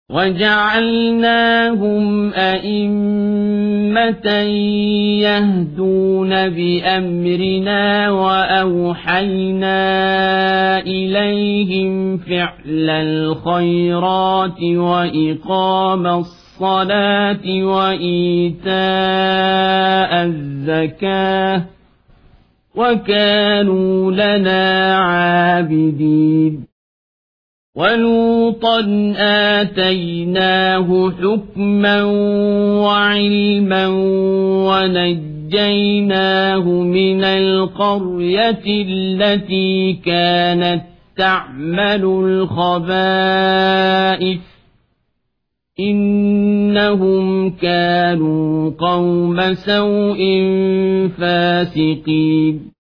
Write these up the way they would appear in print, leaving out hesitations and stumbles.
وجعلناهم أئمة يهدون بأمرنا وأوحينا إليهم فعل الخيرات وإقام الصلاة وإيتاء الزكاة وكانوا لنا عابدين ولوطا آتيناه حكما وعلما ونجيناه من القرية التي كانت تعمل الخبائث إنهم كانوا قوم سوء فاسقين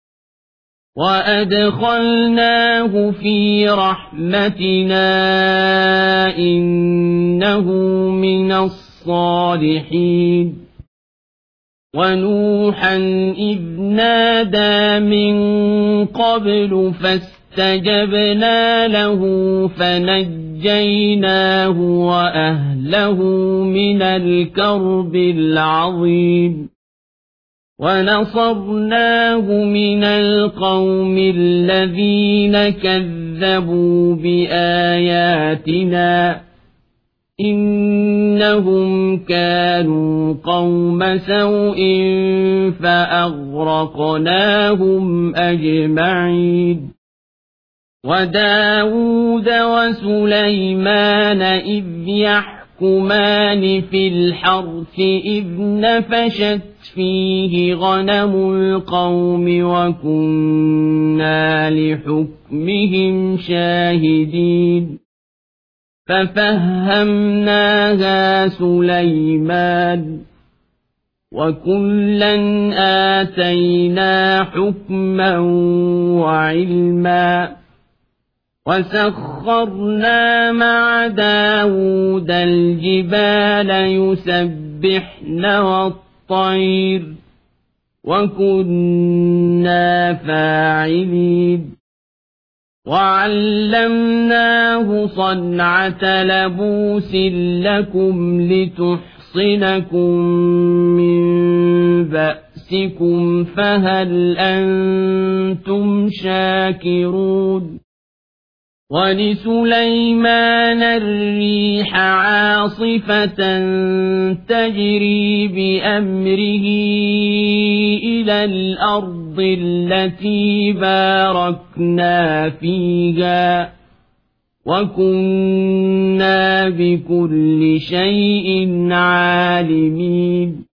وأدخلناه في رحمتنا إنه من الصالحين ونوحا إذ نادى من قبل فاستجبنا له فنجيناه وأهله من الكرب العظيم ونصرناه من القوم الذين كذبوا بآياتنا إنهم كانوا قوم سوء فأغرقناهم أجمعين وداود وسليمان إذ يحكمان في الحرث إذ نفشت فيه غنم القوم وكنا لحكمهم شاهدين ففهمناها سليمان وكلا آتينا حكما وعلما وسخرنا مع داود الجبال يسبحن والطير وكنا فاعلين وعلمناه صنعة لبوس لكم لتحصنكم من بأسكم فهل أنتم شاكرون ولسليمان الريح عاصفة تجري بأمره إلى الأرض التي باركنا فيها وكنا بكل شيء عالمين